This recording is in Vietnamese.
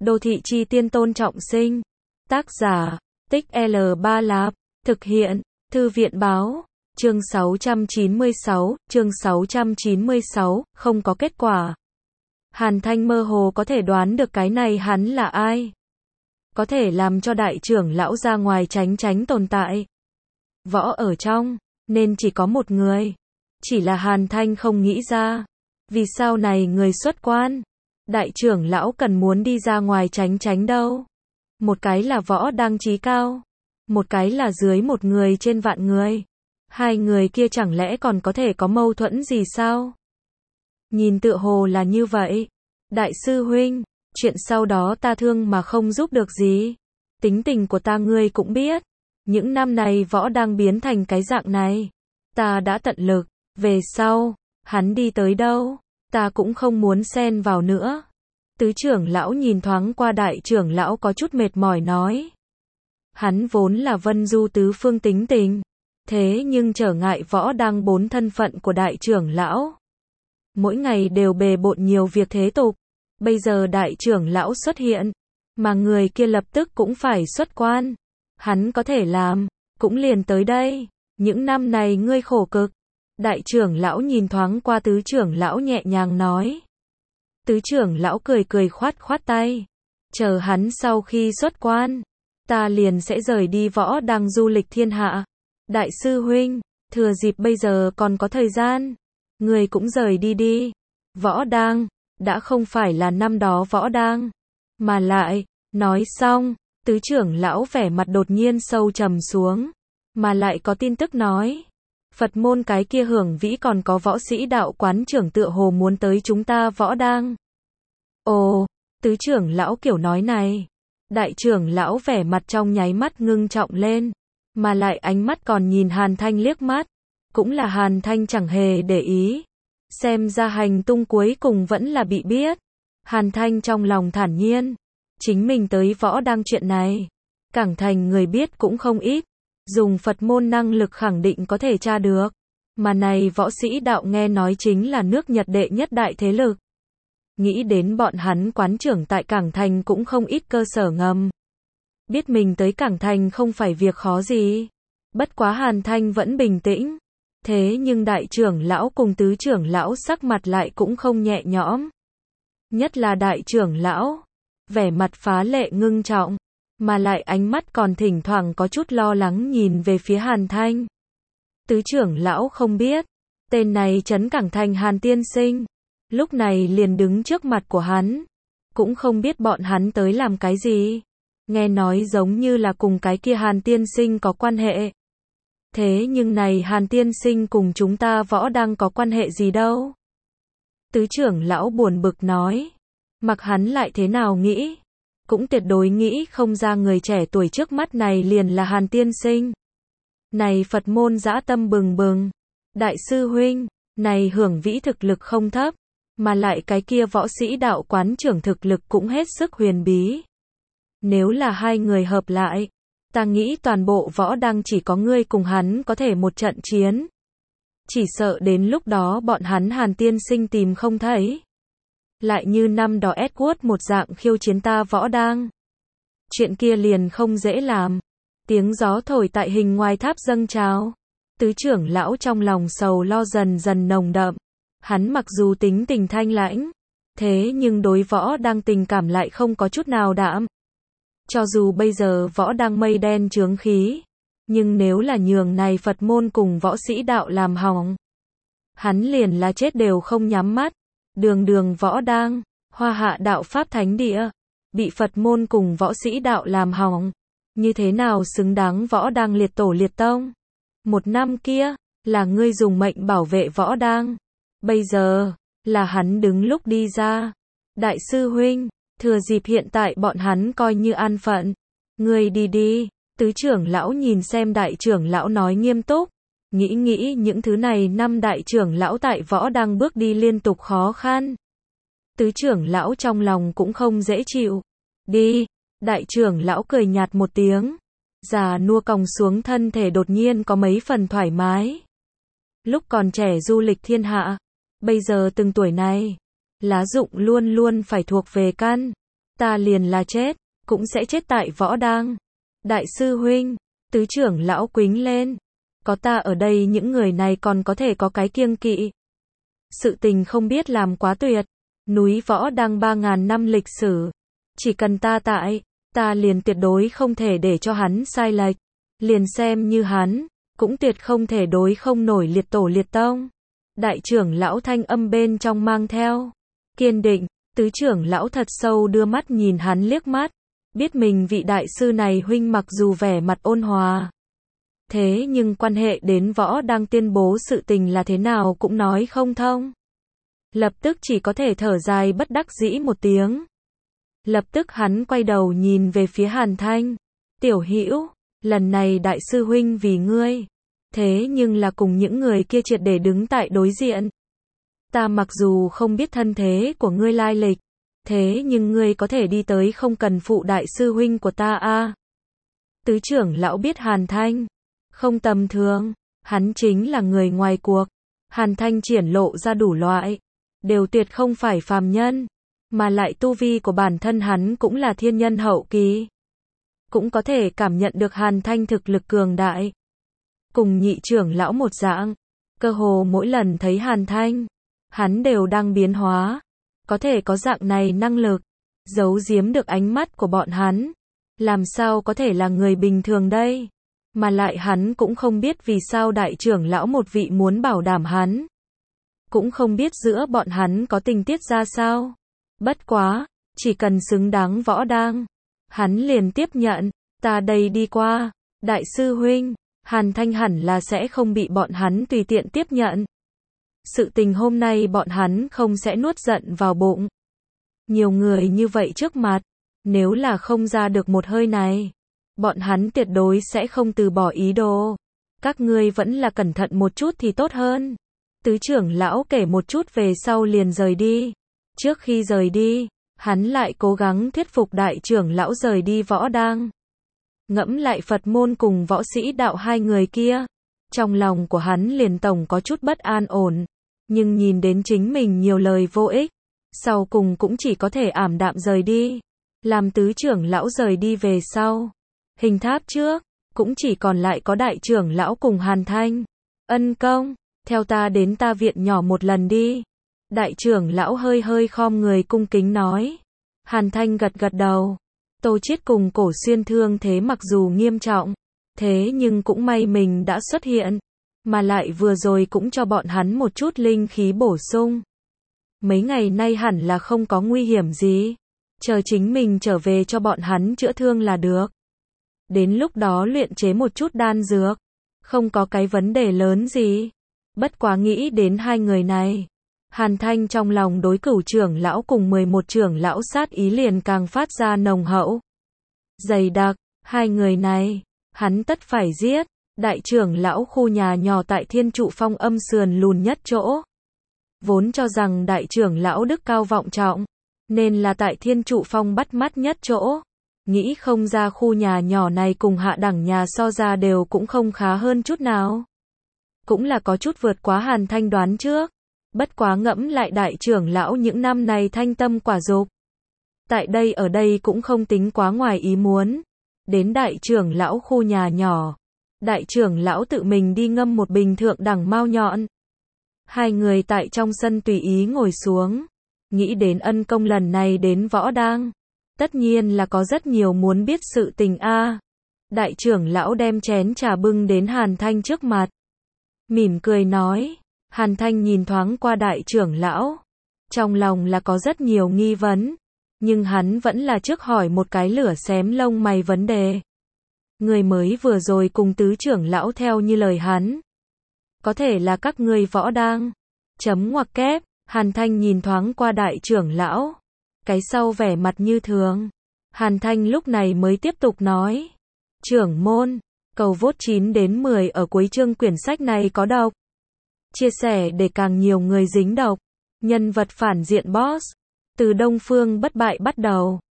Đô thị chi tiên Tôn Trọng Sinh. Tác giả, Tích L Ba Lạp. Thực hiện, Thư viện báo. Chương 696, không có kết quả. Hàn Thanh mơ hồ có thể đoán được cái này hắn là ai. Có thể làm cho đại trưởng lão ra ngoài tránh tồn tại. Võ ở trong, nên chỉ có một người. Chỉ là Hàn Thanh không nghĩ ra. Vì sao này người xuất quan? Đại trưởng lão cần muốn đi ra ngoài tránh đâu. Một cái là võ đang trí cao. Một cái là dưới một người trên vạn người. Hai người kia chẳng lẽ còn có thể có mâu thuẫn gì sao? Nhìn tựa hồ là như vậy. Đại sư huynh, chuyện sau đó ta thương mà không giúp được gì. Tính tình của ta ngươi cũng biết. Những năm này võ đang biến thành cái dạng này. Ta đã tận lực. Về sau, hắn đi tới đâu, ta cũng không muốn xen vào nữa. Tứ trưởng lão nhìn thoáng qua đại trưởng lão có chút mệt mỏi nói. Hắn vốn là Vân Du tứ phương tính tình. Thế nhưng trở ngại võ đang bốn thân phận của đại trưởng lão. Mỗi ngày đều bề bộn nhiều việc thế tục. Bây giờ đại trưởng lão xuất hiện. Mà người kia lập tức cũng phải xuất quan. Hắn có thể làm, cũng liền tới đây. Những năm này ngươi khổ cực. Đại trưởng lão nhìn thoáng qua tứ trưởng lão nhẹ nhàng nói. Tứ trưởng lão cười khoát tay. Chờ hắn sau khi xuất quan. Ta liền sẽ rời đi võ đang du lịch thiên hạ. Đại sư huynh, thừa dịp bây giờ còn có thời gian. Người cũng rời đi. Võ đang, đã không phải là năm đó võ đang. Mà lại, nói xong, tứ trưởng lão vẻ mặt đột nhiên sâu trầm xuống. Mà lại có tin tức nói. Phật môn cái kia Hưởng Vĩ còn có võ sĩ đạo quán trưởng tựa hồ muốn tới chúng ta võ đang. Ồ, tứ trưởng lão kiểu nói này. Đại trưởng lão vẻ mặt trong nháy mắt ngưng trọng lên. Mà lại ánh mắt còn nhìn Hàn Thanh liếc mắt. Cũng là Hàn Thanh chẳng hề để ý. Xem ra hành tung cuối cùng vẫn là bị biết. Hàn Thanh trong lòng thản nhiên. Chính mình tới võ đang chuyện này. Cảng thành người biết cũng không ít. Dùng Phật môn năng lực khẳng định có thể tra được. Mà này võ sĩ đạo nghe nói chính là nước Nhật đệ nhất đại thế lực. Nghĩ đến bọn hắn quán trưởng tại Cảng Thành cũng không ít cơ sở ngầm. Biết mình tới Cảng Thành không phải việc khó gì. Bất quá Hàn Thanh vẫn bình tĩnh. Thế nhưng đại trưởng lão cùng tứ trưởng lão sắc mặt lại cũng không nhẹ nhõm. Nhất là đại trưởng lão. Vẻ mặt phá lệ ngưng trọng. Mà lại ánh mắt còn thỉnh thoảng có chút lo lắng nhìn về phía Hàn Thanh. Tứ trưởng lão không biết. Tên này trấn Cảng Thành Hàn tiên sinh. Lúc này liền đứng trước mặt của hắn. Cũng không biết bọn hắn tới làm cái gì. Nghe nói giống như là cùng cái kia Hàn tiên sinh có quan hệ. Thế nhưng này Hàn tiên sinh cùng chúng ta võ đang có quan hệ gì đâu. Tứ trưởng lão buồn bực nói. Mặc hắn lại thế nào nghĩ. Cũng tuyệt đối nghĩ không ra người trẻ tuổi trước mắt này liền là Hàn tiên sinh. Này Phật môn dã tâm bừng bừng. Đại sư huynh, này Hưởng Vĩ thực lực không thấp. Mà lại cái kia võ sĩ đạo quán trưởng thực lực cũng hết sức huyền bí. Nếu là hai người hợp lại, ta nghĩ toàn bộ võ đang chỉ có ngươi cùng hắn có thể một trận chiến. Chỉ sợ đến lúc đó bọn hắn Hàn tiên sinh tìm không thấy. Lại như năm đó Edward một dạng khiêu chiến ta võ đang. Chuyện kia liền không dễ làm. Tiếng gió thổi tại hình ngoài tháp dâng trào. Tứ trưởng lão trong lòng sầu lo dần dần nồng đậm. Hắn mặc dù tính tình thanh lãnh. Thế nhưng đối võ đang tình cảm lại không có chút nào đạm. Cho dù bây giờ võ đang mây đen chướng khí. Nhưng nếu là nhường này Phật môn cùng võ sĩ đạo làm hỏng. Hắn liền là chết đều không nhắm mắt. Đường võ đang, Hoa Hạ đạo Pháp thánh địa, bị Phật môn cùng võ sĩ đạo làm hỏng. Như thế nào xứng đáng võ đang liệt tổ liệt tông? Một năm kia, là ngươi dùng mệnh bảo vệ võ đang. Bây giờ, là hắn đứng lúc đi ra. Đại sư huynh, thừa dịp hiện tại bọn hắn coi như an phận. Ngươi đi. Tứ trưởng lão nhìn xem đại trưởng lão nói nghiêm túc. Nghĩ những thứ này năm đại trưởng lão tại võ đang bước đi liên tục khó khăn. Tứ trưởng lão trong lòng cũng không dễ chịu. Đi, đại trưởng lão cười nhạt một tiếng. Già nua còng xuống thân thể đột nhiên có mấy phần thoải mái. Lúc còn trẻ du lịch thiên hạ. Bây giờ từng tuổi này. Lá rụng luôn phải thuộc về căn. ta liền là chết, cũng sẽ chết tại võ đang. Đại sư huynh, tứ trưởng lão quính lên. Có ta ở đây những người này còn có thể có cái kiêng kỵ. Sự tình không biết làm quá tuyệt. Núi võ đang 3.000 năm lịch sử. Chỉ cần ta tại, ta liền tuyệt đối không thể để cho hắn sai lệch. Liền xem như hắn, cũng tuyệt không thể đối không nổi liệt tổ liệt tông. Đại trưởng lão thanh âm bên trong mang theo kiên định, tứ trưởng lão thật sâu đưa mắt nhìn hắn liếc mắt, biết mình vị đại sư này huynh mặc dù vẻ mặt ôn hòa, thế nhưng quan hệ đến võ đang tuyên bố sự tình là thế nào cũng nói không thông. Lập tức chỉ có thể thở dài bất đắc dĩ một tiếng. Lập tức hắn quay đầu nhìn về phía Hàn Thanh, tiểu hữu, lần này đại sư huynh vì ngươi, thế nhưng là cùng những người kia triệt để đứng tại đối diện. Ta mặc dù không biết thân thế của ngươi lai lịch, thế nhưng ngươi có thể đi tới không cần phụ đại sư huynh của ta a. Tứ trưởng lão biết Hàn Thanh không tầm thường, hắn chính là người ngoài cuộc. Hàn Thanh triển lộ ra đủ loại, đều tuyệt không phải phàm nhân, mà lại tu vi của bản thân hắn cũng là thiên nhân hậu kỳ. Cũng có thể cảm nhận được Hàn Thanh thực lực cường đại. Cùng nhị trưởng lão một dạng, cơ hồ mỗi lần thấy Hàn Thanh, hắn đều đang biến hóa. Có thể có dạng này năng lực, giấu giếm được ánh mắt của bọn hắn. Làm sao có thể là người bình thường đây? Mà lại hắn cũng không biết vì sao đại trưởng lão một vị muốn bảo đảm hắn. Cũng không biết giữa bọn hắn có tình tiết ra sao. Bất quá, chỉ cần xứng đáng võ đang, hắn liền tiếp nhận, ta đây đi qua, đại sư huynh, Hàn Thanh hẳn là sẽ không bị bọn hắn tùy tiện tiếp nhận. Sự tình hôm nay bọn hắn không sẽ nuốt giận vào bụng. Nhiều người như vậy trước mặt, nếu là không ra được một hơi này, bọn hắn tuyệt đối sẽ không từ bỏ ý đồ. Các ngươi vẫn là cẩn thận một chút thì tốt hơn. Tứ trưởng lão kể một chút về sau liền rời đi. Trước khi rời đi, hắn lại cố gắng thuyết phục đại trưởng lão rời đi võ đang. Ngẫm lại Phật môn cùng võ sĩ đạo hai người kia, trong lòng của hắn liền tổng có chút bất an ổn, nhưng nhìn đến chính mình nhiều lời vô ích, sau cùng cũng chỉ có thể ảm đạm rời đi. Làm tứ trưởng lão rời đi về sau, hình tháp trước, cũng chỉ còn lại có đại trưởng lão cùng Hàn Thanh. Ân công, theo ta đến ta viện nhỏ một lần đi. Đại trưởng lão hơi hơi khom người cung kính nói. Hàn Thanh gật gật đầu. Tô Chiết cùng Cổ Xuyên thương thế mặc dù nghiêm trọng, thế nhưng cũng may mình đã xuất hiện, mà lại vừa rồi cũng cho bọn hắn một chút linh khí bổ sung. Mấy ngày nay hẳn là không có nguy hiểm gì, chờ chính mình trở về cho bọn hắn chữa thương là được. Đến lúc đó luyện chế một chút đan dược, không có cái vấn đề lớn gì. Bất quá nghĩ đến hai người này, Hàn Thanh trong lòng đối Cửu trưởng lão cùng 11 trưởng lão sát ý liền càng phát ra nồng hậu. Dày đặc, hai người này, hắn tất phải giết. Đại trưởng lão khu nhà nhỏ tại Thiên Trụ Phong âm sườn lùn nhất chỗ. Vốn cho rằng đại trưởng lão đức cao vọng trọng, nên là tại Thiên Trụ Phong bắt mắt nhất chỗ. Nghĩ không ra khu nhà nhỏ này cùng hạ đẳng nhà so ra đều cũng không khá hơn chút nào. Cũng là có chút vượt quá Hàn Thanh đoán trước. Bất quá ngẫm lại đại trưởng lão những năm này thanh tâm quả dục. Tại đây ở đây cũng không tính quá ngoài ý muốn. Đến đại trưởng lão khu nhà nhỏ, đại trưởng lão tự mình đi ngâm một bình thượng đẳng mao nhọn. Hai người tại trong sân tùy ý ngồi xuống, nghĩ đến ân công lần này đến võ đang. Tất nhiên là có rất nhiều muốn biết sự tình a. Đại trưởng lão đem chén trà bưng đến Hàn Thanh trước mặt. Mỉm cười nói. Hàn Thanh nhìn thoáng qua đại trưởng lão. Trong lòng là có rất nhiều nghi vấn. Nhưng hắn vẫn là trước hỏi một cái lửa xém lông mày vấn đề. Người mới vừa rồi cùng tứ trưởng lão theo như lời hắn. Có thể là các ngươi võ đang. Chấm ngoặc kép. Hàn Thanh nhìn thoáng qua đại trưởng lão. Cái sau vẻ mặt như thường. Hàn Thanh lúc này mới tiếp tục nói. Trưởng môn, cầu vote 9 đến 10 ở cuối chương quyển sách này có độc. Chia sẻ để càng nhiều người dính độc. Nhân vật phản diện boss. Từ Đông Phương bất bại bắt đầu.